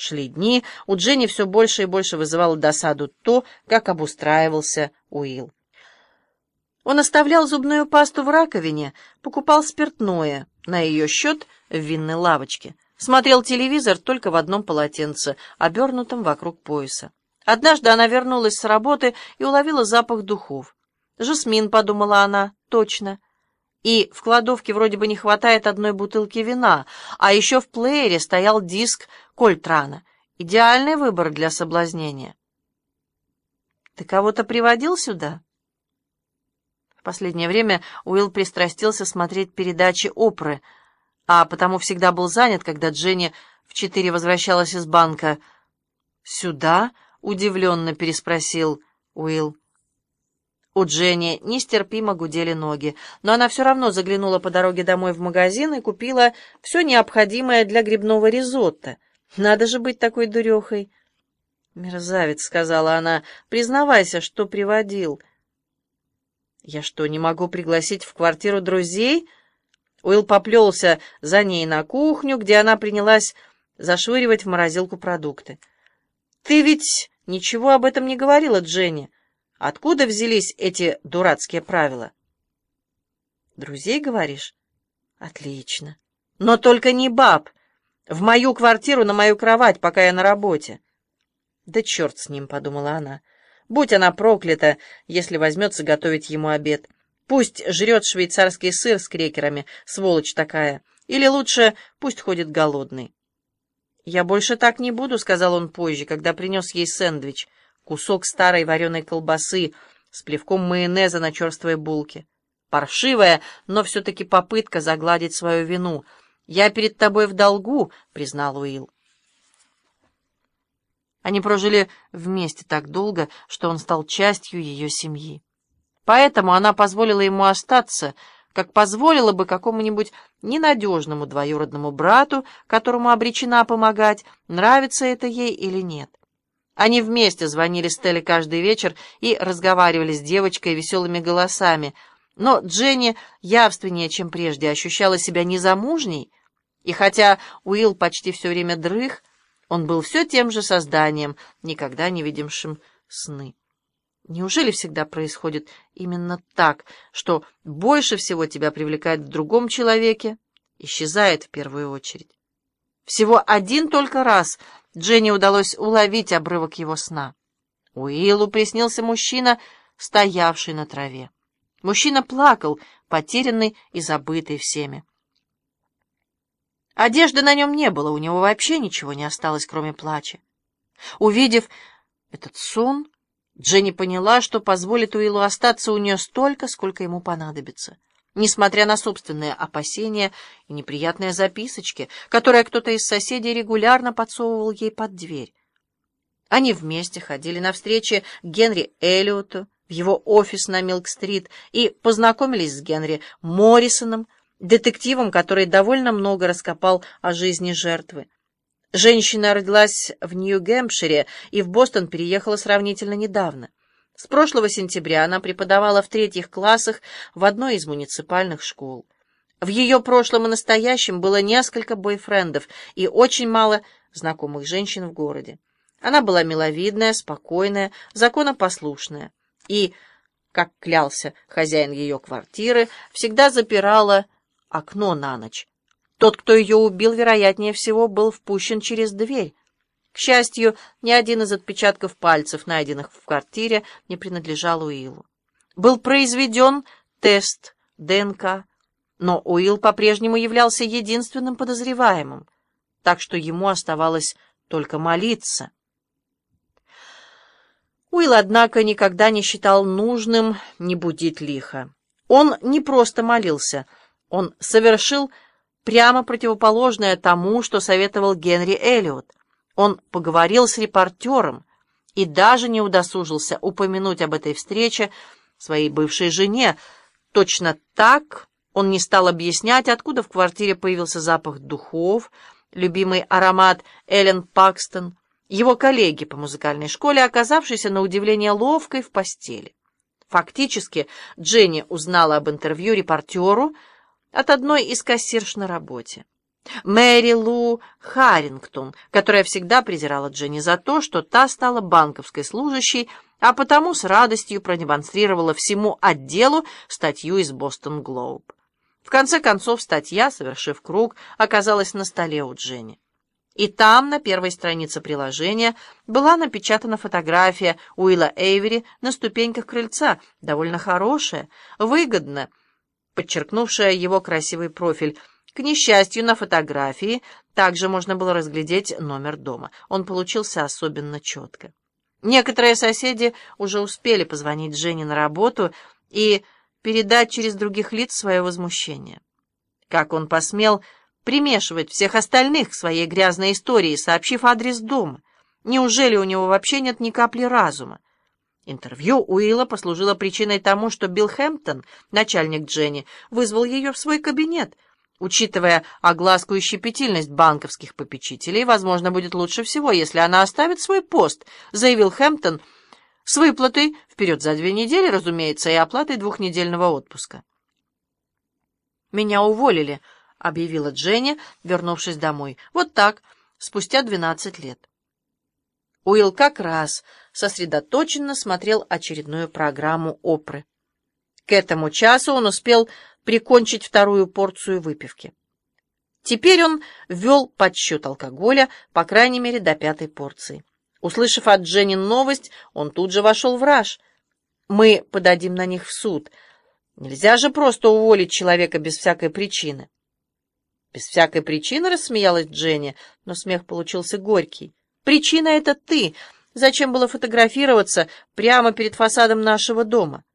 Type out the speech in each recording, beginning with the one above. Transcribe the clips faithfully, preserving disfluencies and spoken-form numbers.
Шли дни, у Дженни все больше и больше вызывало досаду то, как обустраивался Уилл. Он оставлял зубную пасту в раковине, покупал спиртное на ее счет в винной лавочке, смотрел телевизор только в одном полотенце, обернутом вокруг пояса. Однажды она вернулась с работы и уловила запах духов. «Жасмин», — подумала она, — «точно». И в кладовке вроде бы не хватает одной бутылки вина, а еще в плеере стоял диск Кольтрана. Идеальный выбор для соблазнения. «Ты кого-то приводил сюда?» В последнее время Уилл пристрастился смотреть передачи Опры, а потому всегда был занят, когда Дженни в четыре возвращалась из банка. «Сюда?» — удивленно переспросил Уилл. У Дженни нестерпимо гудели ноги, но она все равно заглянула по дороге домой в магазин и купила все необходимое для грибного ризотто. Надо же быть такой дурехой. «Мерзавец», — сказала она, — «признавайся, что приводил». «Я что, не могу пригласить в квартиру друзей?» Уилл поплелся за ней на кухню, где она принялась зашвыривать в морозилку продукты. «Ты ведь ничего об этом не говорила, Дженни. Откуда взялись эти дурацкие правила?» «Друзей, говоришь? Отлично. Но только не баб. В мою квартиру, на мою кровать, пока я на работе». «Да черт с ним», — подумала она. «Будь она проклята, если возьмется готовить ему обед. Пусть жрет швейцарский сыр с крекерами, сволочь такая. Или лучше, пусть ходит голодный». «Я больше так не буду», — сказал он позже, когда принес ей сэндвич. Кусок старой вареной колбасы с плевком майонеза на черствой булке. Паршивая, но все-таки попытка загладить свою вину. «Я перед тобой в долгу», — признал Уилл. Они прожили вместе так долго, что он стал частью ее семьи. Поэтому она позволила ему остаться, как позволила бы какому-нибудь ненадежному двоюродному брату, которому обречена помогать, нравится это ей или нет. Они вместе звонили Стелле каждый вечер и разговаривали с девочкой веселыми голосами, но Дженни явственнее, чем прежде, ощущала себя незамужней, и хотя Уилл почти все время дрых, он был все тем же созданием, никогда не видевшим сны. Неужели всегда происходит именно так, что больше всего тебя привлекает в другом человеке, исчезает в первую очередь? Всего один только раз Дженни удалось уловить обрывок его сна. Уиллу приснился мужчина, стоявший на траве. Мужчина плакал, потерянный и забытый всеми. Одежды на нем не было, у него вообще ничего не осталось, кроме плача. Увидев этот сон, Дженни поняла, что позволит Уиллу остаться у нее столько, сколько ему понадобится, несмотря на собственные опасения и неприятные записочки, которые кто-то из соседей регулярно подсовывал ей под дверь. Они вместе ходили на встречи к Генри Эллиоту в его офис на Милк-стрит и познакомились с Генри Моррисоном, детективом, который довольно много раскопал о жизни жертвы. Женщина родилась в Нью-Гэмпшире и в Бостон переехала сравнительно недавно. С прошлого сентября она преподавала в третьих классах в одной из муниципальных школ. В ее прошлом и настоящем было несколько бойфрендов и очень мало знакомых женщин в городе. Она была миловидная, спокойная, законопослушная и, как клялся хозяин ее квартиры, всегда запирала окно на ночь. Тот, кто ее убил, вероятнее всего, был впущен через дверь. К счастью, ни один из отпечатков пальцев, найденных в квартире, не принадлежал Уиллу. Был произведен тест ДНК, но Уилл по-прежнему являлся единственным подозреваемым, так что ему оставалось только молиться. Уилл, однако, никогда не считал нужным не будить лихо. Он не просто молился, он совершил прямо противоположное тому, что советовал Генри Эллиот. Он поговорил с репортером и даже не удосужился упомянуть об этой встрече своей бывшей жене. Точно так он не стал объяснять, откуда в квартире появился запах духов, любимый аромат Эллен Пакстон, его коллеги по музыкальной школе, оказавшейся на удивление ловкой в постели. Фактически Дженни узнала об интервью репортеру от одной из кассирш на работе. Мэри Лу Харрингтон, которая всегда презирала Дженни за то, что та стала банковской служащей, а потому с радостью продемонстрировала всему отделу статью из «Бостон Глоуб». В конце концов, статья, совершив круг, оказалась на столе у Дженни. И там, на первой странице приложения, была напечатана фотография Уилла Эйвери на ступеньках крыльца, довольно хорошая, выгодно, подчеркнувшая его красивый профиль. К несчастью, на фотографии также можно было разглядеть номер дома. Он получился особенно четко. Некоторые соседи уже успели позвонить Жене на работу и передать через других лиц свое возмущение. Как он посмел примешивать всех остальных к своей грязной истории, сообщив адрес дома? Неужели у него вообще нет ни капли разума? Интервью Уилла послужило причиной тому, что Билл Хэмптон, начальник Дженни, вызвал ее в свой кабинет. Учитывая огласку и щепетильность банковских попечителей, возможно, будет лучше всего, если она оставит свой пост, заявил Хэмптон, с выплатой вперед за две недели, разумеется, и оплатой двухнедельного отпуска. «Меня уволили», — объявила Дженни, вернувшись домой. «Вот так, спустя двенадцать лет». Уилл как раз сосредоточенно смотрел очередную программу Опры. К этому часу он успел прикончить вторую порцию выпивки. Теперь он ввел подсчет алкоголя, по крайней мере, до пятой порции. Услышав от Дженни новость, он тут же вошел в раж. «Мы подадим на них в суд. Нельзя же просто уволить человека без всякой причины». «Без всякой причины?» — рассмеялась Дженни, но смех получился горький. «Причина — это ты. Зачем было фотографироваться прямо перед фасадом нашего дома?»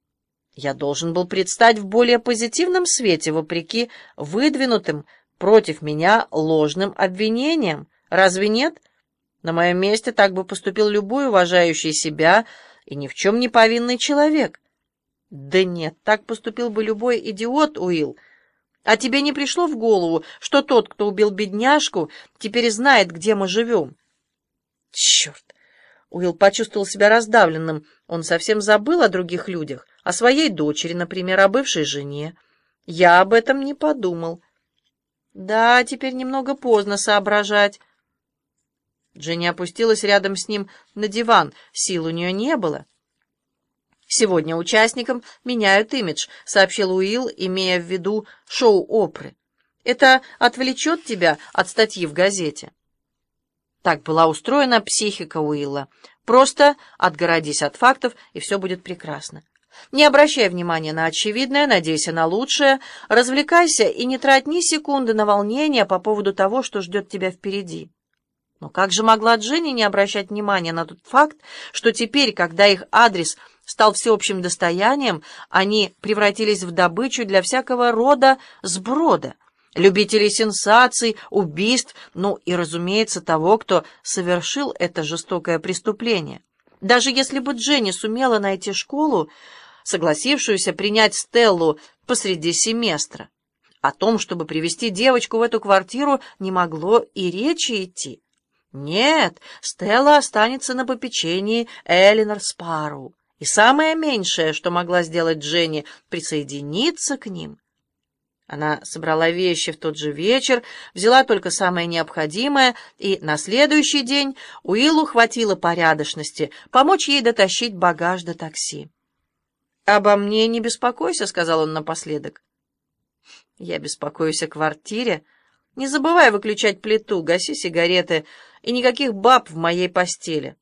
«Я должен был предстать в более позитивном свете, вопреки выдвинутым против меня ложным обвинениям. Разве нет? На моем месте так бы поступил любой уважающий себя и ни в чем не повинный человек». «Да нет, так поступил бы любой идиот, Уилл. А тебе не пришло в голову, что тот, кто убил бедняжку, теперь знает, где мы живем?» «Черт!» Уилл почувствовал себя раздавленным. Он совсем забыл о других людях, о своей дочери, например, о бывшей жене. «Я об этом не подумал». «Да, теперь немного поздно соображать». Дженни опустилась рядом с ним на диван. Сил у нее не было. «Сегодня участникам меняют имидж», — сообщил Уилл, имея в виду шоу Опры. «Это отвлечет тебя от статьи в газете». Так была устроена психика Уилла. Просто отгородись от фактов, и все будет прекрасно. Не обращай внимания на очевидное, надейся на лучшее, развлекайся и не трать ни секунды на волнение по поводу того, что ждет тебя впереди. Но как же могла Дженни не обращать внимания на тот факт, что теперь, когда их адрес стал всеобщим достоянием, они превратились в добычу для всякого рода сброда, любителей сенсаций, убийств, ну и, разумеется, того, кто совершил это жестокое преступление. Даже если бы Дженни сумела найти школу, согласившуюся принять Стеллу посреди семестра, о том, чтобы привести девочку в эту квартиру, не могло и речи идти. Нет, Стелла останется на попечении Элинор Спарроу, и самое меньшее, что могла сделать Дженни, присоединиться к ним. Она собрала вещи в тот же вечер, взяла только самое необходимое, и на следующий день Уиллу хватило порядочности помочь ей дотащить багаж до такси. «Обо мне не беспокойся», — сказал он напоследок. «Я беспокоюсь о квартире. Не забывай выключать плиту, гаси сигареты, и никаких баб в моей постели».